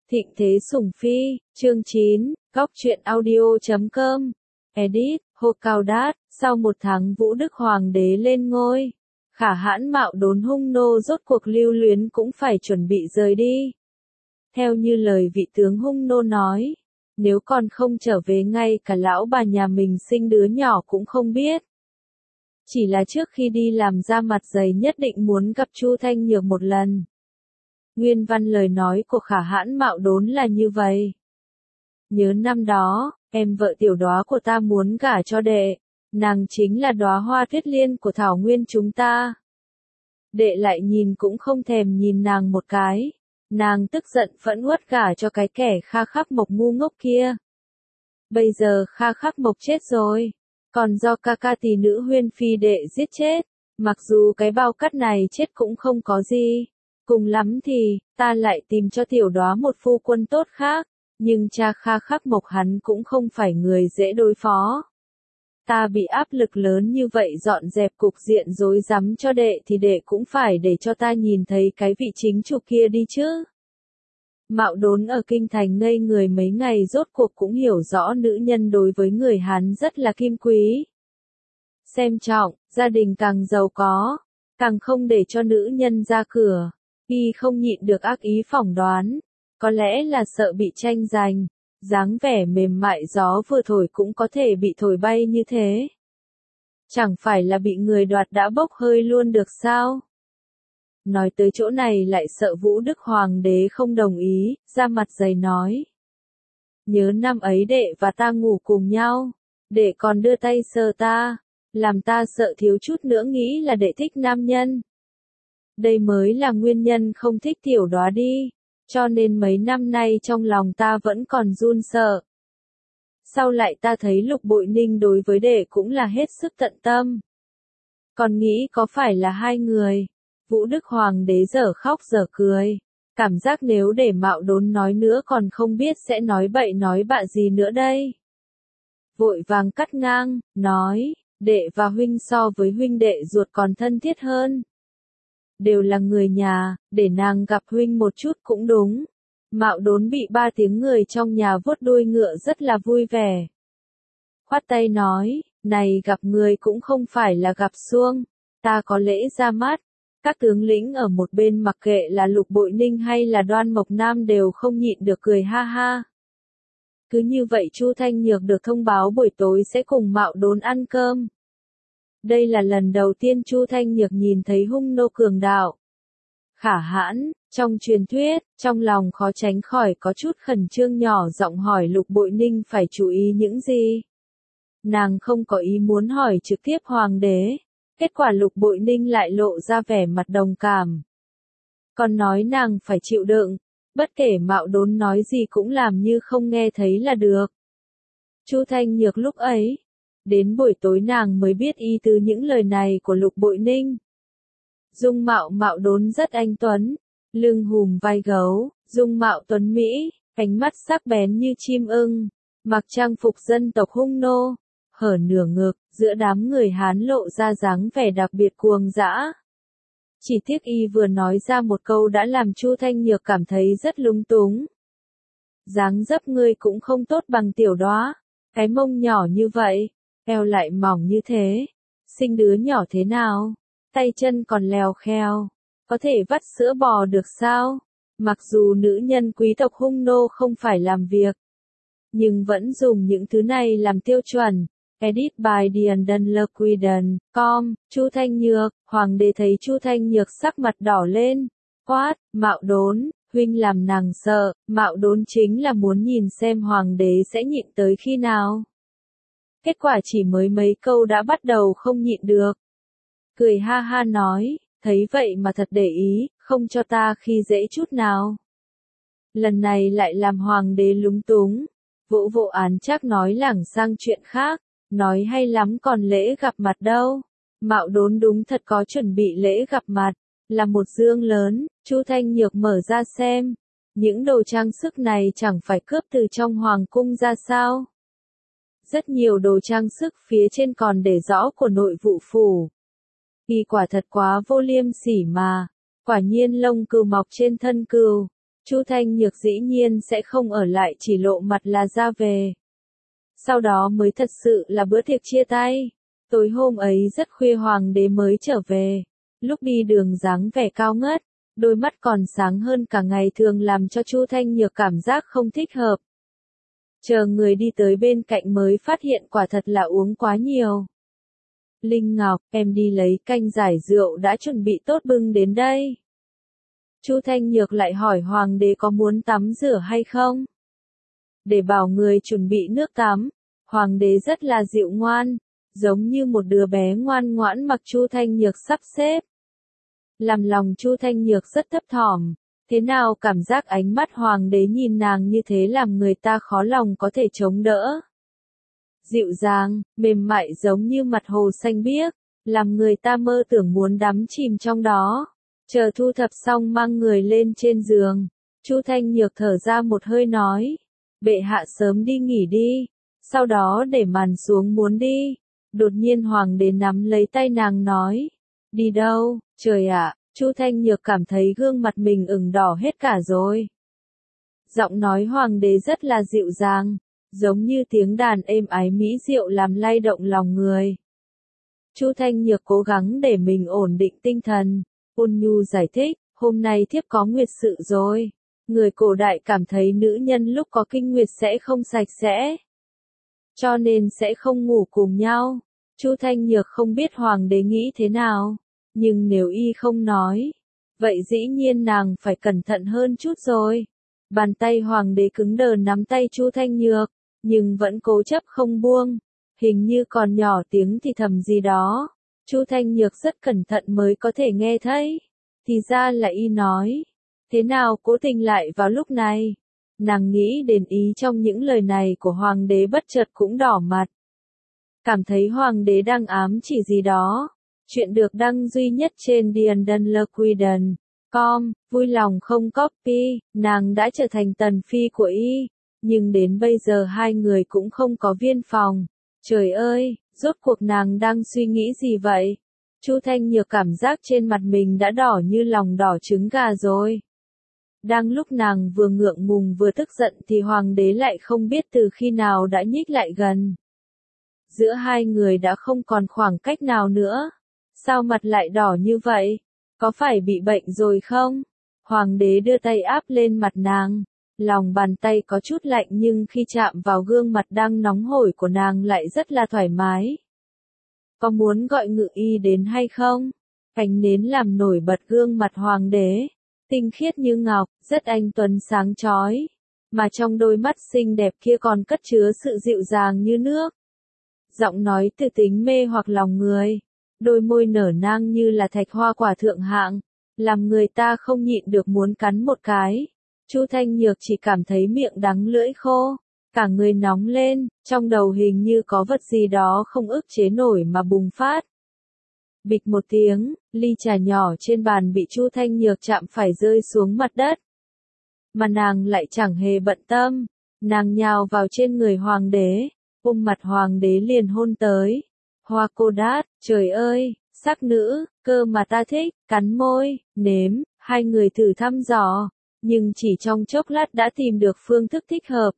Thịnh Thế Sủng Phi, chương 9, Góc truyện audio.com, edit, Hồ Cao Đát, sau 1 tháng Vũ Đức Hoàng đế lên ngôi. Khả hãn Mạo Đốn hung nô rốt cuộc lưu luyến cũng phải chuẩn bị rời đi. Theo như lời vị tướng hung nô nói, nếu còn không trở về ngay cả lão bà nhà mình sinh đứa nhỏ cũng không biết. Chỉ là trước khi đi làm ra mặt dày nhất định muốn gặp Chu Thanh Nhược một lần. Nguyên văn lời nói của Khả hãn Mạo Đốn là như vậy. Nhớ năm đó, em vợ tiểu đóa của ta muốn gả cho đệ, nàng chính là đóa hoa tuyết liên của thảo nguyên chúng ta. Đệ lại nhìn cũng không thèm nhìn nàng một cái, nàng tức giận phẫn uất gả cho cái kẻ Kha Khắc Mộc ngu ngốc kia. Bây giờ Kha Khắc Mộc chết rồi, còn do ca ca tỷ nữ Huyên Phi đệ giết chết, mặc dù cái bao cát này chết cũng không có gì. Cùng lắm thì, ta lại tìm cho tiểu đóa một phu quân tốt khác, nhưng cha Kha Khắc Mộc hắn cũng không phải người dễ đối phó. Ta bị áp lực lớn như vậy dọn dẹp cục diện rối rắm cho đệ thì đệ cũng phải để cho ta nhìn thấy cái vị chính chủ kia đi chứ. Mạo Đốn ở kinh thành ngây người mấy ngày rốt cuộc cũng hiểu rõ nữ nhân đối với người Hán rất là kim quý. Xem trọng, gia đình càng giàu có, càng không để cho nữ nhân ra cửa. Y không nhịn được ác ý phỏng đoán, có lẽ là sợ bị tranh giành, dáng vẻ mềm mại gió vừa thổi cũng có thể bị thổi bay như thế. Chẳng phải là bị người đoạt đã bốc hơi luôn được sao? Nói tới chỗ này lại sợ Vũ Đức Hoàng đế không đồng ý, ra mặt dày nói. Nhớ năm ấy đệ và ta ngủ cùng nhau, đệ còn đưa tay sờ ta, làm ta sợ thiếu chút nữa nghĩ là đệ thích nam nhân. Đây mới là nguyên nhân không thích tiểu đóa đi, cho nên mấy năm nay trong lòng ta vẫn còn run sợ. Sau lại ta thấy Lục Bội Ninh đối với đệ cũng là hết sức tận tâm. Còn nghĩ có phải là hai người? Vũ Đức Hoàng đế dở khóc dở cười, cảm giác nếu để Mạo Đốn nói nữa còn không biết sẽ nói bậy nói bạ gì nữa đây. Vội vàng cắt ngang, nói, đệ và huynh so với huynh đệ ruột còn thân thiết hơn. Đều là người nhà, để nàng gặp huynh một chút cũng đúng. Mạo Đốn bị 3 tiếng người trong nhà vuốt đuôi ngựa rất là vui vẻ. Khoát tay nói, này gặp người cũng không phải là gặp xuông, ta có lễ ra mắt. Các tướng lĩnh ở một bên mặc kệ là Lục Bội Ninh hay là Đoan Mộc Nam đều không nhịn được cười ha ha. Cứ như vậy Chu Thanh Nhược được thông báo buổi tối sẽ cùng Mạo Đốn ăn cơm. Đây là lần đầu tiên Chu Thanh Nhược nhìn thấy hung nô cường đạo. Khả hãn, trong truyền thuyết, trong lòng khó tránh khỏi có chút khẩn trương nhỏ giọng hỏi Lục Bội Ninh phải chú ý những gì. Nàng không có ý muốn hỏi trực tiếp hoàng đế, kết quả Lục Bội Ninh lại lộ ra vẻ mặt đồng cảm. Còn nói nàng phải chịu đựng, bất kể Mạo Đốn nói gì cũng làm như không nghe thấy là được. Chu Thanh Nhược lúc ấy, đến buổi tối nàng mới biết ý tứ những lời này của Lục Bội Ninh. Dung mạo Mạo Đốn rất anh tuấn, lưng hùm vai gấu, dung mạo tuấn mỹ, ánh mắt sắc bén như chim ưng, mặc trang phục dân tộc hung nô, hở nửa ngực, giữa đám người Hán lộ ra dáng vẻ đặc biệt cuồng dã. Chỉ tiếc y vừa nói ra một câu đã làm Chu Thanh Nhược cảm thấy rất lung túng. Dáng dấp ngươi cũng không tốt bằng tiểu đóa, cái mông nhỏ như vậy, eo lại mỏng như thế, sinh đứa nhỏ thế nào, tay chân còn lèo khèo, có thể vắt sữa bò được sao? Mặc dù nữ nhân quý tộc hung nô không phải làm việc, nhưng vẫn dùng những thứ này làm tiêu chuẩn. Edit by Dian Lequiden, com, Chu Thanh Nhược, hoàng đế thấy Chu Thanh Nhược sắc mặt đỏ lên, quát, Mạo Đốn, huynh làm nàng sợ, Mạo Đốn chính là muốn nhìn xem hoàng đế sẽ nhịn tới khi nào. Kết quả chỉ mới mấy câu đã bắt đầu không nhịn được. Cười ha ha nói, thấy vậy mà thật để ý, không cho ta khi dễ chút nào. Lần này lại làm hoàng đế lúng túng, vỗ vỗ án chắc nói lảng sang chuyện khác, nói hay lắm còn lễ gặp mặt đâu. Mạo Đốn đúng thật có chuẩn bị lễ gặp mặt, là một dương lớn, Chu Thanh Nhược mở ra xem, những đồ trang sức này chẳng phải cướp từ trong hoàng cung ra sao. Rất nhiều đồ trang sức phía trên còn để rõ của nội vụ phủ. Y quả thật quá vô liêm sỉ mà, quả nhiên lông cừu mọc trên thân cừu, Chu Thanh Nhược dĩ nhiên sẽ không ở lại chỉ lộ mặt là ra về. Sau đó mới thật sự là bữa tiệc chia tay. Tối hôm ấy rất khuya hoàng đế mới trở về. Lúc đi đường dáng vẻ cao ngất, đôi mắt còn sáng hơn cả ngày thường làm cho Chu Thanh Nhược cảm giác không thích hợp. Chờ người đi tới bên cạnh mới phát hiện quả thật là uống quá nhiều. Linh Ngọc, em đi lấy canh giải rượu đã chuẩn bị tốt bưng đến đây. Chu Thanh Nhược lại hỏi hoàng đế có muốn tắm rửa hay không? Để bảo người chuẩn bị nước tắm. Hoàng đế rất là dịu ngoan, giống như một đứa bé ngoan ngoãn mặc Chu Thanh Nhược sắp xếp. Làm lòng Chu Thanh Nhược rất thấp thỏm, thế nào cảm giác ánh mắt hoàng đế nhìn nàng như thế làm người ta khó lòng có thể chống đỡ. Dịu dàng, mềm mại giống như mặt hồ xanh biếc, làm người ta mơ tưởng muốn đắm chìm trong đó. Chờ thu thập xong mang người lên trên giường, Chu Thanh Nhược thở ra một hơi nói, bệ hạ sớm đi nghỉ đi, sau đó để màn xuống muốn đi. Đột nhiên hoàng đế nắm lấy tay nàng nói, đi đâu, trời ạ, Chu Thanh Nhược cảm thấy gương mặt mình ửng đỏ hết cả rồi. Giọng nói hoàng đế rất là dịu dàng, giống như tiếng đàn êm ái mỹ diệu làm lay động lòng người. Chu Thanh Nhược cố gắng để mình ổn định tinh thần, ôn nhu giải thích, hôm nay thiếp có nguyệt sự rồi. Người cổ đại cảm thấy nữ nhân lúc có kinh nguyệt sẽ không sạch sẽ, cho nên sẽ không ngủ cùng nhau. Chu Thanh Nhược không biết hoàng đế nghĩ thế nào, nhưng nếu y không nói, vậy dĩ nhiên nàng phải cẩn thận hơn chút rồi. Bàn tay hoàng đế cứng đờ nắm tay Chu Thanh Nhược, nhưng vẫn cố chấp không buông, hình như còn nhỏ tiếng thì thầm gì đó. Chu Thanh Nhược rất cẩn thận mới có thể nghe thấy, thì ra là y nói, thế nào cố tình lại vào lúc này. Nàng nghĩ đến ý trong những lời này của hoàng đế bất chợt cũng đỏ mặt. Cảm thấy hoàng đế đang ám chỉ gì đó. Chuyện được đăng duy nhất trên DianDunLaQuiden.com, vui lòng không copy, nàng đã trở thành tần phi của y, nhưng đến bây giờ hai người cũng không có viên phòng. Trời ơi, rốt cuộc nàng đang suy nghĩ gì vậy? Chu Thanh Nhược cảm giác trên mặt mình đã đỏ như lòng đỏ trứng gà rồi. Đang lúc nàng vừa ngượng ngùng vừa tức giận thì hoàng đế lại không biết từ khi nào đã nhích lại gần. Giữa hai người đã không còn khoảng cách nào nữa. Sao mặt lại đỏ như vậy? Có phải bị bệnh rồi không? Hoàng đế đưa tay áp lên mặt nàng. Lòng bàn tay có chút lạnh nhưng khi chạm vào gương mặt đang nóng hổi của nàng lại rất là thoải mái. Có muốn gọi ngự y đến hay không? Ánh nến làm nổi bật gương mặt hoàng đế. Tinh khiết như ngọc, rất anh tuấn sáng chói. Mà trong đôi mắt xinh đẹp kia còn cất chứa sự dịu dàng như nước. Giọng nói từ tính mê hoặc lòng người. Đôi môi nở nang như là thạch hoa quả thượng hạng, làm người ta không nhịn được muốn cắn một cái. Chu Thanh Nhược chỉ cảm thấy miệng đắng lưỡi khô, cả người nóng lên, trong đầu hình như có vật gì đó không ức chế nổi mà bùng phát. Bịch một tiếng, ly trà nhỏ trên bàn bị Chu Thanh Nhược chạm phải rơi xuống mặt đất. Mà nàng lại chẳng hề bận tâm, nàng nhào vào trên người hoàng đế, ôm mặt hoàng đế liền hôn tới. Hoa cô đát, trời ơi, sắc nữ, cơ mà ta thích, cắn môi, nếm, hai người thử thăm dò, nhưng chỉ trong chốc lát đã tìm được phương thức thích hợp.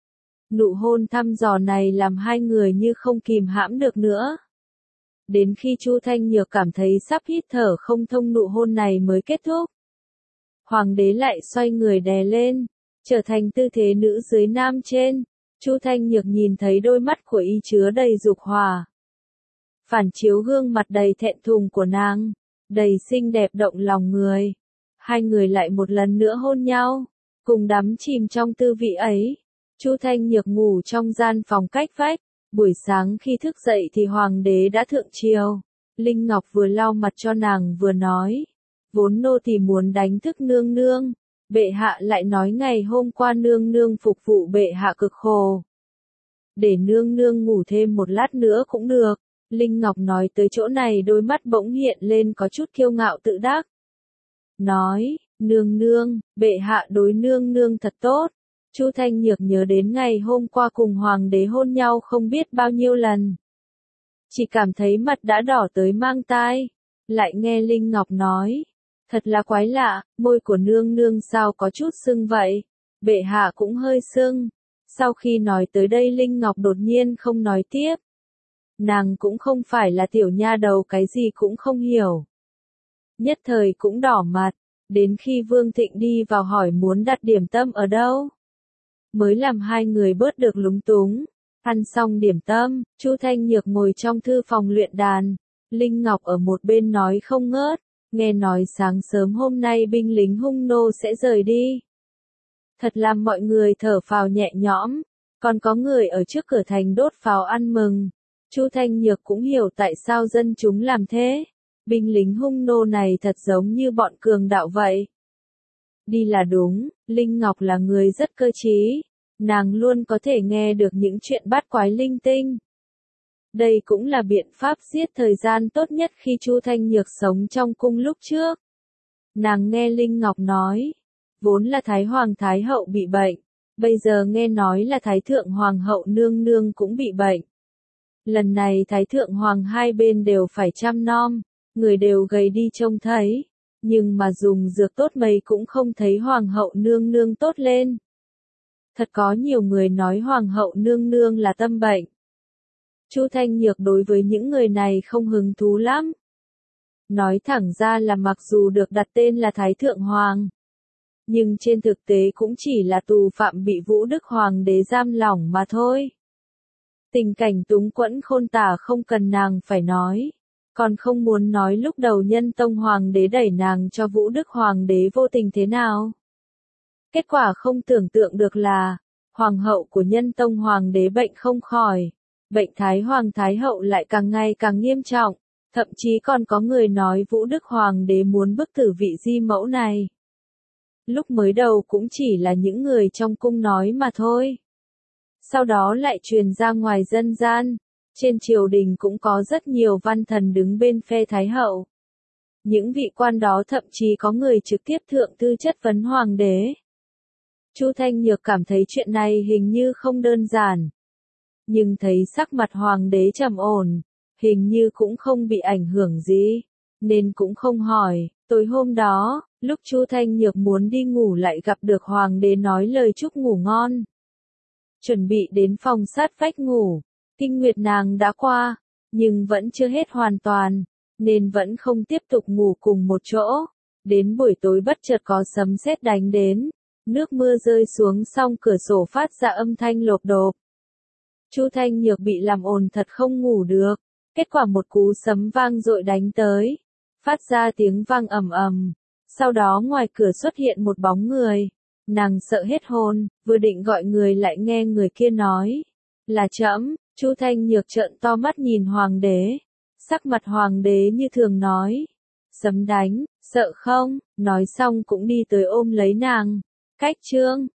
Nụ hôn thăm dò này làm hai người như không kìm hãm được nữa. Đến khi Chu Thanh Nhược cảm thấy sắp hít thở không thông nụ hôn này mới kết thúc. Hoàng đế lại xoay người đè lên, trở thành tư thế nữ dưới nam trên. Chu Thanh Nhược nhìn thấy đôi mắt của y chứa đầy dục hỏa. Phản chiếu gương mặt đầy thẹn thùng của nàng, đầy xinh đẹp động lòng người. Hai người lại một lần nữa hôn nhau, cùng đắm chìm trong tư vị ấy. Chu Thanh Nhược ngủ trong gian phòng cách vách, buổi sáng khi thức dậy thì hoàng đế đã thượng triều. Linh Ngọc vừa lau mặt cho nàng vừa nói, vốn nô tỳ muốn đánh thức nương nương, bệ hạ lại nói ngày hôm qua nương nương phục vụ bệ hạ cực khổ. Để nương nương ngủ thêm một lát nữa cũng được. Linh Ngọc nói tới chỗ này đôi mắt bỗng hiện lên có chút kiêu ngạo tự đắc. Nói, nương nương, bệ hạ đối nương nương thật tốt. Chu Thanh Nhược nhớ đến ngày hôm qua cùng hoàng đế hôn nhau không biết bao nhiêu lần. Chỉ cảm thấy mặt đã đỏ tới mang tai. Lại nghe Linh Ngọc nói, Thật là quái lạ, môi của nương nương sao có chút sưng vậy? Bệ hạ cũng hơi sưng. Sau khi nói tới đây Linh Ngọc đột nhiên không nói tiếp. Nàng cũng không phải là tiểu nha đầu cái gì cũng không hiểu. Nhất thời cũng đỏ mặt, đến khi Vương Thịnh đi vào hỏi muốn đặt điểm tâm ở đâu. Mới làm hai người bớt được lúng túng. Ăn xong điểm tâm, Chu Thanh Nhược ngồi trong thư phòng luyện đàn. Linh Ngọc ở một bên nói không ngớt, nghe nói sáng sớm hôm nay binh lính hung nô sẽ rời đi. Thật làm mọi người thở phào nhẹ nhõm, còn có người ở trước cửa thành đốt pháo ăn mừng. Chu Thanh Nhược cũng hiểu tại sao dân chúng làm thế. Binh lính hung nô này thật giống như bọn cường đạo vậy. Đi là đúng, Linh Ngọc là người rất cơ trí. Nàng luôn có thể nghe được những chuyện bát quái linh tinh. Đây cũng là biện pháp giết thời gian tốt nhất khi Chu Thanh Nhược sống trong cung lúc trước. Nàng nghe Linh Ngọc nói, vốn là Thái Hoàng Thái Hậu bị bệnh, bây giờ nghe nói là Thái Thượng Hoàng hậu nương nương cũng bị bệnh. Lần này Thái Thượng Hoàng hai bên đều phải chăm nom, người đều gầy đi trông thấy, nhưng mà dùng dược tốt mấy cũng không thấy Hoàng hậu nương nương tốt lên. Thật có nhiều người nói Hoàng hậu nương nương là tâm bệnh. Chu Thanh Nhược đối với những người này không hứng thú lắm. Nói thẳng ra là mặc dù được đặt tên là Thái Thượng Hoàng, nhưng trên thực tế cũng chỉ là tù phạm bị Vũ Đức Hoàng đế giam lỏng mà thôi. Tình cảnh túng quẫn khôn tả không cần nàng phải nói. Còn không muốn nói lúc đầu Nhân Tông Hoàng đế đẩy nàng cho Vũ Đức Hoàng đế vô tình thế nào. Kết quả không tưởng tượng được là, Hoàng hậu của Nhân Tông Hoàng đế bệnh không khỏi. Bệnh Thái Hoàng Thái hậu lại càng ngày càng nghiêm trọng, thậm chí còn có người nói Vũ Đức Hoàng đế muốn bức tử vị di mẫu này. Lúc mới đầu cũng chỉ là những người trong cung nói mà thôi. Sau đó lại truyền ra ngoài dân gian, trên triều đình cũng có rất nhiều văn thần đứng bên phe Thái hậu. Những vị quan đó thậm chí có người trực tiếp thượng thư chất vấn Hoàng đế. Chu Thanh Nhược cảm thấy chuyện này hình như không đơn giản. Nhưng thấy sắc mặt Hoàng đế trầm ổn, hình như cũng không bị ảnh hưởng gì, nên cũng không hỏi. Tối hôm đó, lúc Chu Thanh Nhược muốn đi ngủ lại gặp được Hoàng đế nói lời chúc ngủ ngon. Chuẩn bị đến phòng sát vách ngủ, kinh nguyệt nàng đã qua, nhưng vẫn chưa hết hoàn toàn, nên vẫn không tiếp tục ngủ cùng một chỗ. Đến buổi tối bất chợt có sấm sét đánh đến, nước mưa rơi xuống xong cửa sổ phát ra âm thanh lộp độp. Chu Thanh Nhược bị làm ồn thật không ngủ được, kết quả một cú sấm vang dội đánh tới, phát ra tiếng vang ầm ầm, sau đó ngoài cửa xuất hiện một bóng người, nàng sợ hết hồn, vừa định gọi người lại nghe người kia nói, là trẫm. Chu Thanh Nhược trợn to mắt nhìn Hoàng đế, sắc mặt Hoàng đế như thường nói, sấm đánh, sợ không, nói xong cũng đi tới ôm lấy nàng, cách chương.